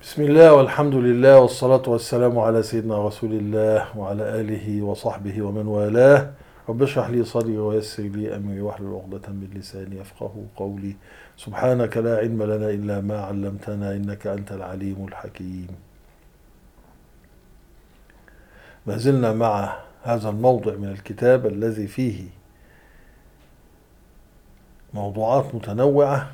بسم الله والحمد لله والصلاة والسلام على سيدنا رسول الله وعلى آله وصحبه ومن والاه. رب اشرح لي صدري ويسر لي أمري واحلل عقدة من لساني يفقه قولي. سبحانك لا علم لنا إلا ما علمتنا إنك أنت العليم الحكيم. ما زلنا مع هذا الموضع من الكتاب الذي فيه موضوعات متنوعة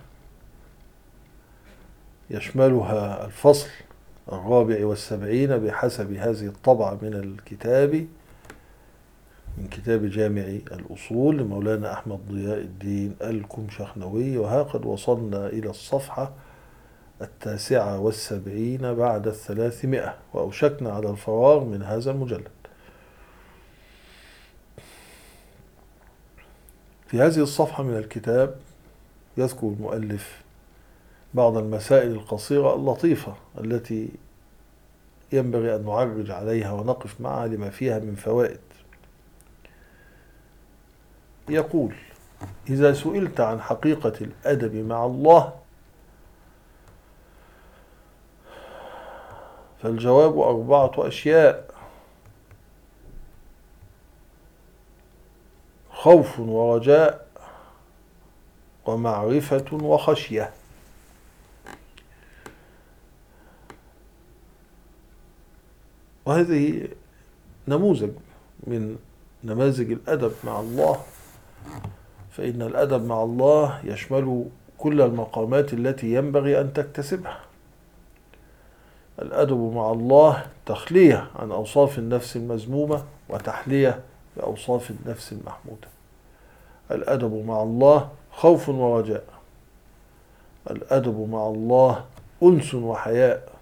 يشملها الفصل 74 بحسب هذه الطبعة من الكتاب، من كتاب جامع الأصول لمولانا أحمد ضياء الدين الكمشخنوي. وها قد وصلنا إلى الصفحة 79 بعد 300، وأوشكنا على الفراغ من هذا المجلد. في هذه الصفحة من الكتاب يذكر المؤلف بعض المسائل القصيرة اللطيفة التي ينبغي أن نعرج عليها ونقف معها لما فيها من فوائد. يقول: إذا سئلت عن حقيقة الأدب مع الله فالجواب 4 أشياء: خوف ورجاء ومعرفة وخشية. وهذه نموذج من نماذج الأدب مع الله، فإن الأدب مع الله يشمل كل المقامات التي ينبغي أن تكتسبها. الأدب مع الله تخلية عن أوصاف النفس المذمومة وتحلية بأوصاف النفس المحمودة. الأدب مع الله خوف ورجاء. الأدب مع الله أنس وحياء.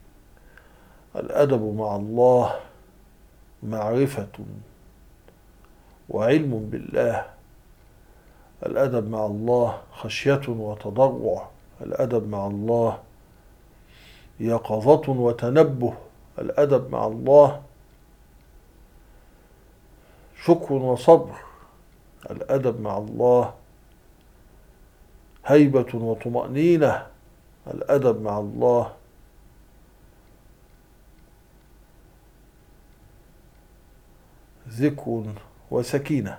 الأدب مع الله معرفة وعلم بالله. الأدب مع الله خشية وتضرع. الأدب مع الله يقظة وتنبه. الأدب مع الله شكر وصبر. الأدب مع الله هيبة وطمأنينة. الأدب مع الله ذكر وسكينة.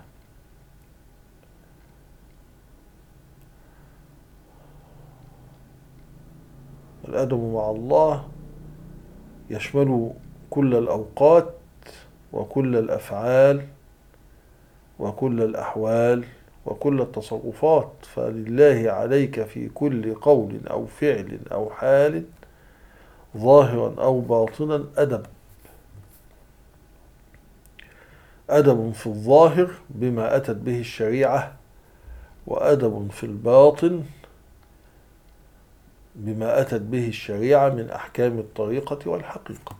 الأدب مع الله يشمل كل الأوقات وكل الأفعال وكل الأحوال وكل التصرفات، فلله عليك في كل قول أو فعل أو حال ظاهرا أو باطنا أدب. أدب في الظاهر بما أتت به الشريعة، وأدب في الباطن بما أتت به الشريعة من أحكام الطريقة والحقيقة.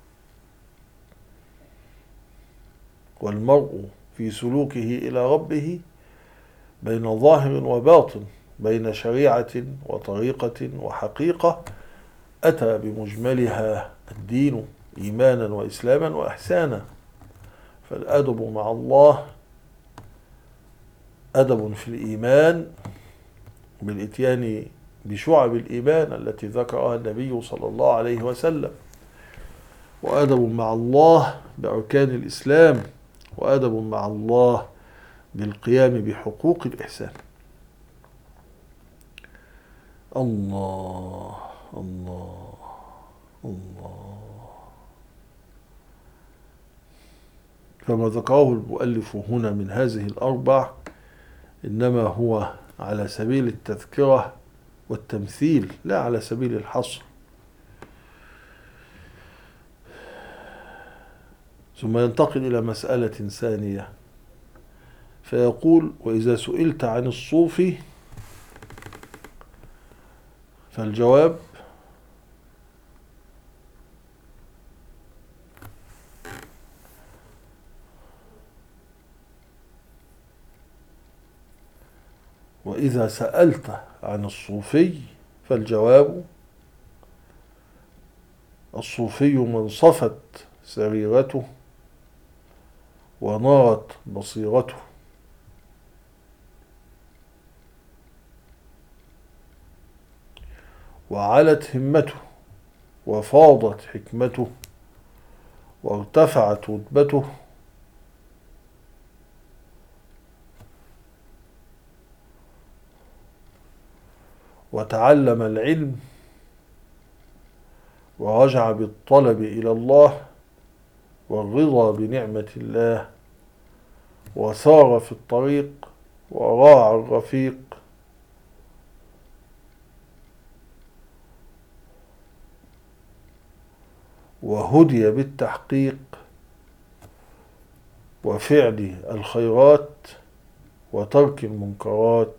والمرء في سلوكه إلى ربه بين ظاهر وباطن، بين شريعة وطريقة وحقيقة أتى بمجملها الدين إيمانا وإسلاما وإحسانا. فالأدب مع الله أدب في الإيمان بالإتيان بشعب الإيمان التي ذكرها النبي صلى الله عليه وسلم، وأدب مع الله بأركان الإسلام، وأدب مع الله بالقيام بحقوق الإحسان. الله الله الله. فما ذكره المؤلف هنا من هذه الأربع إنما هو على سبيل التذكرة والتمثيل، لا على سبيل الحصر. ثم ينتقل إلى مسألة ثانية فيقول: وإذا سئلت عن الصوفي فالجواب وإذا سألت عن الصوفي فالجواب: الصوفي من صفت سريرته ونارت بصيرته وعلت همته وفاضت حكمته وارتفعت رتبته وتعلم العلم ورجع بالطلب إلى الله والرضا بنعمة الله وسار في الطريق وراعى الرفيق وهدي بالتحقيق وفعل الخيرات وترك المنكرات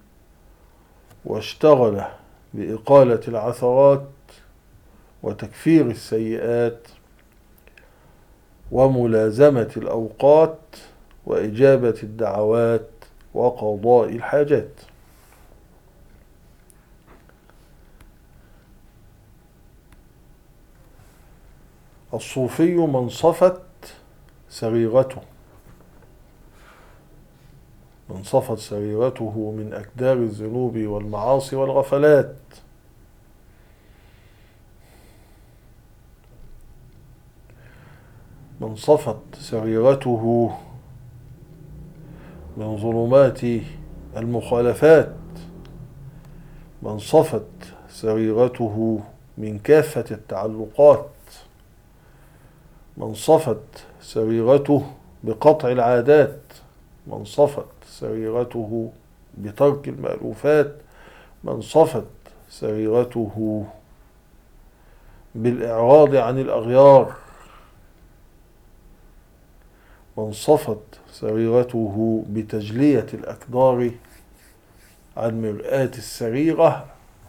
واشتغل بإقالة العثرات وتكفير السيئات وملازمة الأوقات وإجابة الدعوات وقضاء الحاجات. الصوفي من صفت سريرته من أكدار الذنوب والمعاصي والغفلات، من صفت سريرته من ظلمات المخالفات، من صفت سريرته من كافة التعلقات، من صفت سريرته بقطع العادات، من صفت سريرته بترك المألوفات، من صفت سريرته بالإعراض عن الأغيار، من صفت سريرته بتجلية الأكدار عن مرآة السريرة،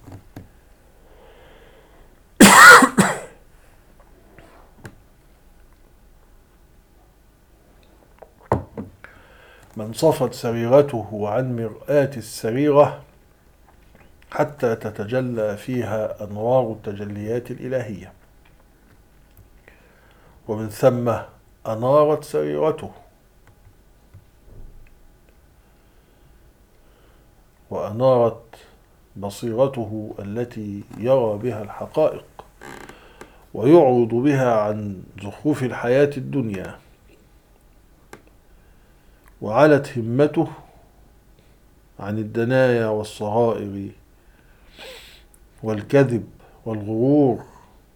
من صفت سريرته عن مرآة السريرة حتى تتجلى فيها أنوار التجليات الإلهية، ومن ثم أنارت سريرته وأنارت بصيرته التي يرى بها الحقائق ويعرض بها عن زخرف الحياة الدنيا، وعلت همته عن الدنايا والصغائر والكذب والغرور،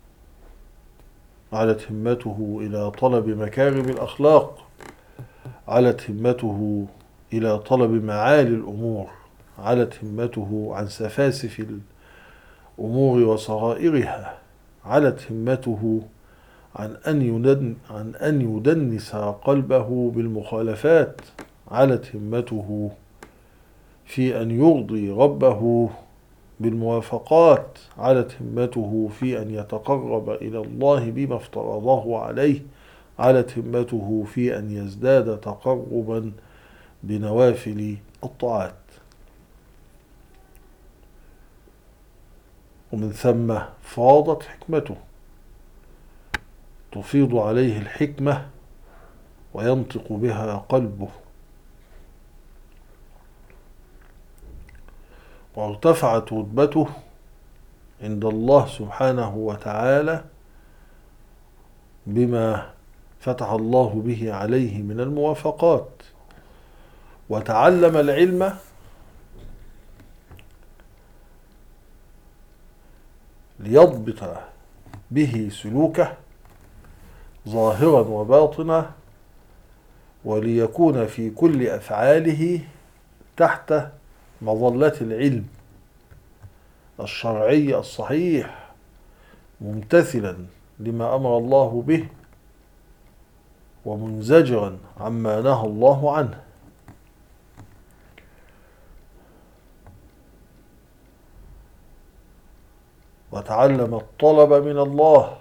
علت همته إلى طلب مكارم الأخلاق، علت همته إلى طلب معالي الأمور، علت همته عن سفاسف الأمور وصغائرها، علت همته عن أن يدنس قلبه بالمخالفات، علت همته في أن يرضي ربه بالموافقات، علت همته في أن يتقرب إلى الله بما افترضه عليه، علت همته في أن يزداد تقربا بنوافل الطاعات، ومن ثم فاضت حكمته، تفيض عليه الحكمة وينطق بها قلبه، وارتفعت رتبته عند الله سبحانه وتعالى بما فتح الله به عليه من الموافقات، وتعلم العلم ليضبط به سلوكه ظاهرا وباطنا، وليكون في كل أفعاله تحت مظلة العلم الشرعي الصحيح، ممتثلا لما أمر الله به ومنزجرا عما نهى الله عنه. وتعلم الطلب من الله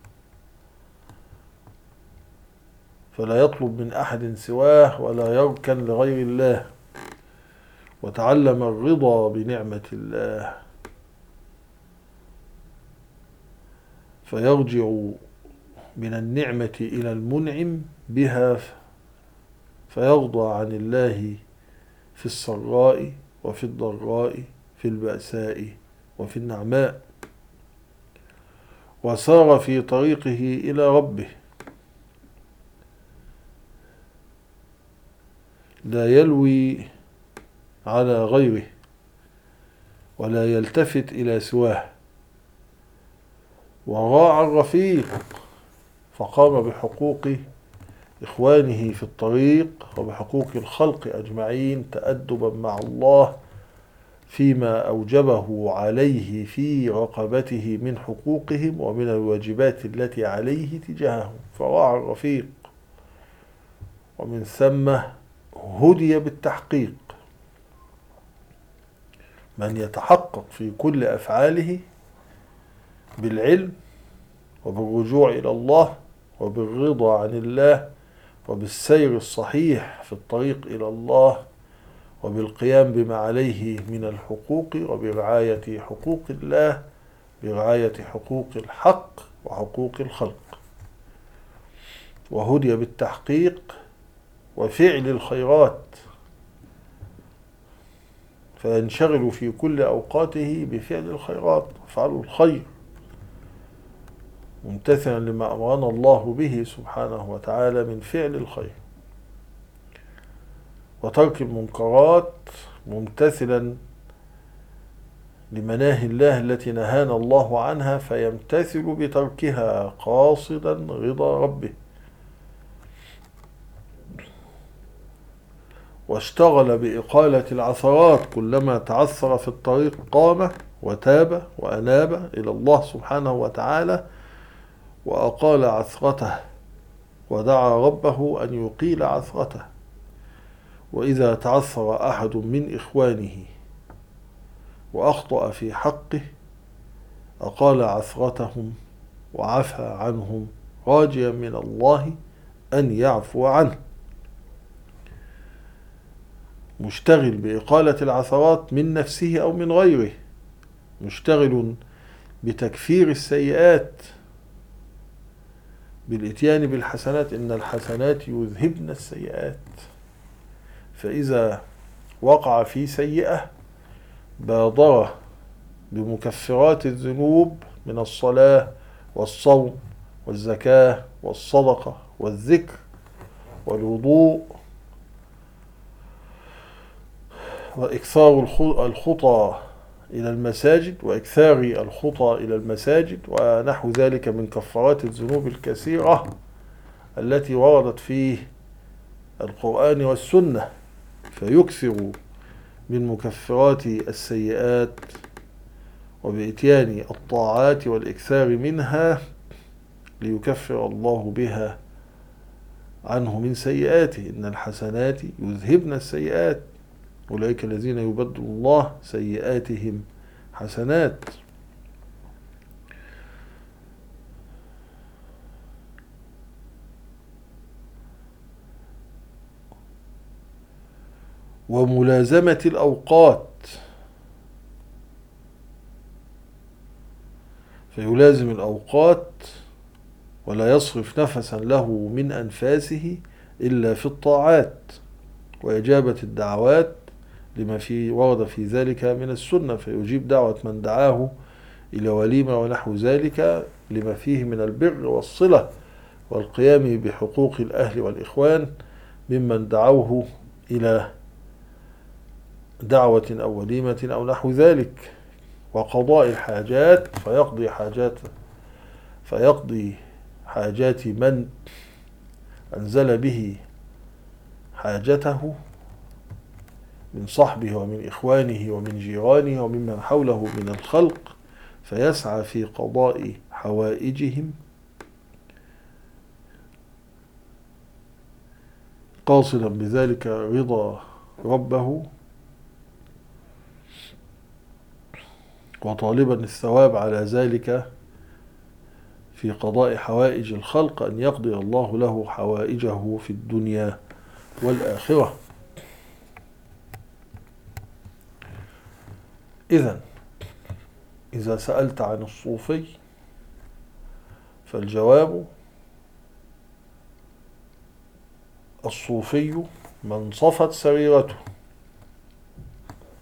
فلا يطلب من أحد سواه ولا يركن لغير الله، وتعلم الرضا بنعمة الله فيرجع من النعمة إلى المنعم بها، فيرضى عن الله في السراء وفي الضراء، في البأساء وفي النعماء. وسار في طريقه إلى ربه، لا يلوي على غيره ولا يلتفت إلى سواه، وراعى الرفيق فقام بحقوق إخوانه في الطريق وبحقوق الخلق أجمعين تأدبا مع الله فيما أوجبه عليه في رقبته من حقوقهم ومن الواجبات التي عليه تجاههم، فراعى الرفيق، ومن ثم هدي بالتحقيق. من يتحقق في كل أفعاله بالعلم وبالرجوع إلى الله وبالرضا عن الله وبالسير الصحيح في الطريق إلى الله وبالقيام بما عليه من الحقوق وبرعاية حقوق الله، برعاية حقوق الحق وحقوق الخلق، وهدي بالتحقيق وفعل الخيرات، فينشغل في كل أوقاته بفعل الخيرات وفعل الخير ممتثلا لما أمرنا الله به سبحانه وتعالى من فعل الخير، وترك المنكرات ممتثلا لمناهي الله التي نهانا الله عنها، فيمتثل بتركها قاصدا رضا ربه. واشتغل بإقالة العثرات، كلما تعثر في الطريق قام وتاب وأناب إلى الله سبحانه وتعالى وأقال عثرته ودعا ربه أن يقيل عثرته. وإذا تعثر أحد من إخوانه وأخطأ في حقه أقال عثرتهم وعفى عنهم راجيا من الله أن يعفو عنه. مشتغل بإقالة العثرات من نفسه أو من غيره، مشتغل بتكفير السيئات بالإتيان بالحسنات، إن الحسنات يذهبن السيئات. فإذا وقع في سيئة بادر بمكفرات الذنوب من الصلاة والصوم والزكاة والصدقة والذكر والوضوء وإكثار الخطى إلى المساجد وإكثار الخطى إلى المساجد ونحو ذلك من كفارات الذنوب الكثيرة التي وردت في القرآن والسنة، فيكثر من مكفرات السيئات وبإتيان الطاعات والإكثار منها ليكفر الله بها عنه من سيئاته. إن الحسنات يذهبن السيئات، أولئك الذين يبدل الله سيئاتهم حسنات. وملازمة الأوقات، فيلازم الأوقات ولا يصرف نفسا له من أنفاسه إلا في الطاعات، وإجابة الدعوات لما ورد في ذلك من السنة، فيجيب دعوة من دعاه إلى وليمة ونحو ذلك لما فيه من البر والصلة والقيام بحقوق الأهل والإخوان ممن دعوه إلى دعوة أو وليمة أو نحو ذلك، وقضاء الحاجات فيقضي حاجات من أنزل به حاجته من صحبه ومن إخوانه ومن جيرانه وممن حوله من الخلق، فيسعى في قضاء حوائجهم قاصدا بذلك رضا ربه وطالبا الثواب على ذلك في قضاء حوائج الخلق، أن يقضي الله له حوائجه في الدنيا والآخرة. إذا سألت عن الصوفي فالجواب: الصوفي من صفت سريرته،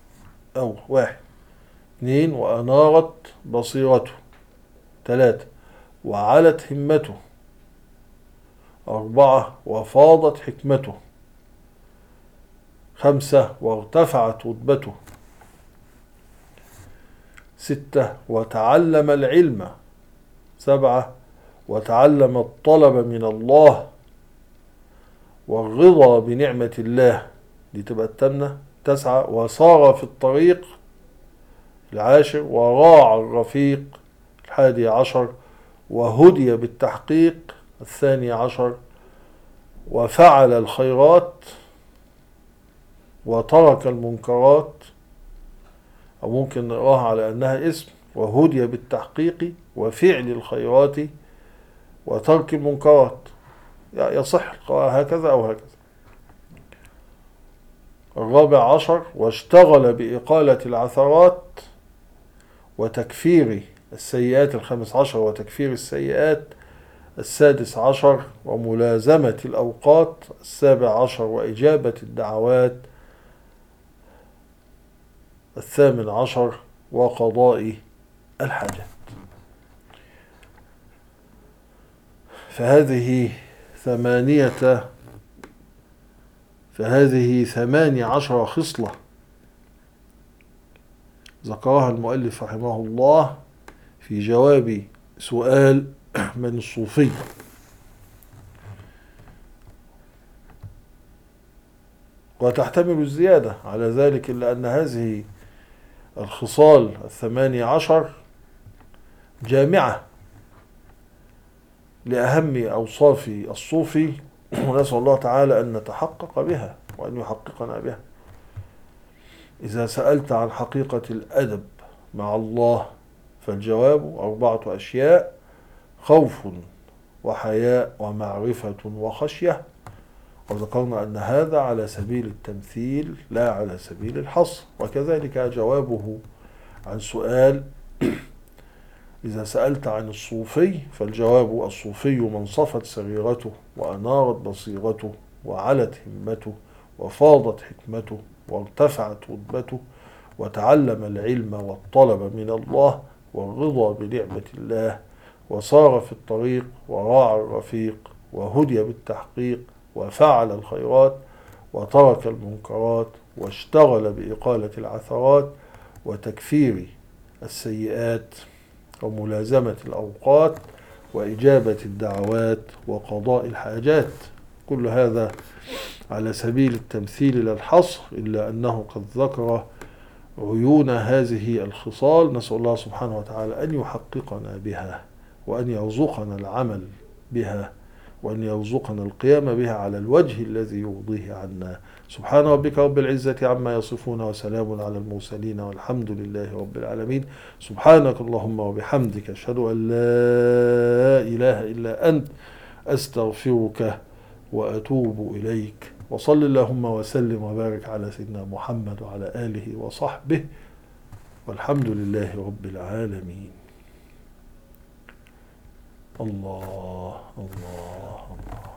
أو 1 2 وأنارت بصيرته، 3 وعلت همته. 4 وفاضت حكمته. 5 وارتفعت رتبته. 6 وتعلم العلم. 7 وتعلم الطلب من الله والرضا بنعمة الله، دي تبقى التامنة. 9 وصار في الطريق. 10 وراعى الرفيق. 11 وهدي بالتحقيق. 12 وفعل الخيرات وترك المنكرات، أو ممكن نقراها على أنها اسم، وهدي بالتحقيق وفعل الخيرات وترك المنكرات، يصح القراءة هكذا أو هكذا. 14 واشتغل بإقالة العثرات وتكفير السيئات. 15 وتكفير السيئات. 16 وملازمة الأوقات. 17 وإجابة الدعوات. 18 وقضاء الحاجات. فهذه 18 خصلة ذكرها المؤلف رحمه الله في جواب سؤال من الصوفي. وتحتمل الزيادة على ذلك، إلا أن هذه الخصال 18 جامعة لأهم أوصاف الصوفي، ونسأل الله تعالى أن نتحقق بها وأن يحققنا بها. إذا سألت عن حقيقة الأدب مع الله فالجواب 4 أشياء: خوف وحياء ومعرفة وخشية. وذكرنا أن هذا على سبيل التمثيل لا على سبيل الحصر. وكذلك جوابه عن سؤال: إذا سألت عن الصوفي فالجواب: الصوفي من صفت سريرته وأنارت بصيرته وعلت همته وفاضت حكمته وارتفعت رتبته وتعلم العلم والطلب من الله والرضا بنعمة الله وصار في الطريق وراعى الرفيق وهدي بالتحقيق وفعل الخيرات وترك المنكرات واشتغل بإقالة العثرات وتكفير السيئات وملازمة الأوقات وإجابة الدعوات وقضاء الحاجات. كل هذا على سبيل التمثيل لا الحصر، إلا أنه قد ذكر عيون هذه الخصال. نسأل الله سبحانه وتعالى أن يحققنا بها وأن يرزقنا العمل بها وأن يرزقنا القيام بها على الوجه الذي يرضيه عنا. سبحان ربك رب العزة عما يصفون وسلام على المرسلين والحمد لله رب العالمين. سبحانك اللهم وبحمدك أشهد أن لا إله إلا أنت أستغفرك وأتوب إليك. وصل اللهم وسلم وبارك على سيدنا محمد وعلى آله وصحبه والحمد لله رب العالمين. الله الله الله.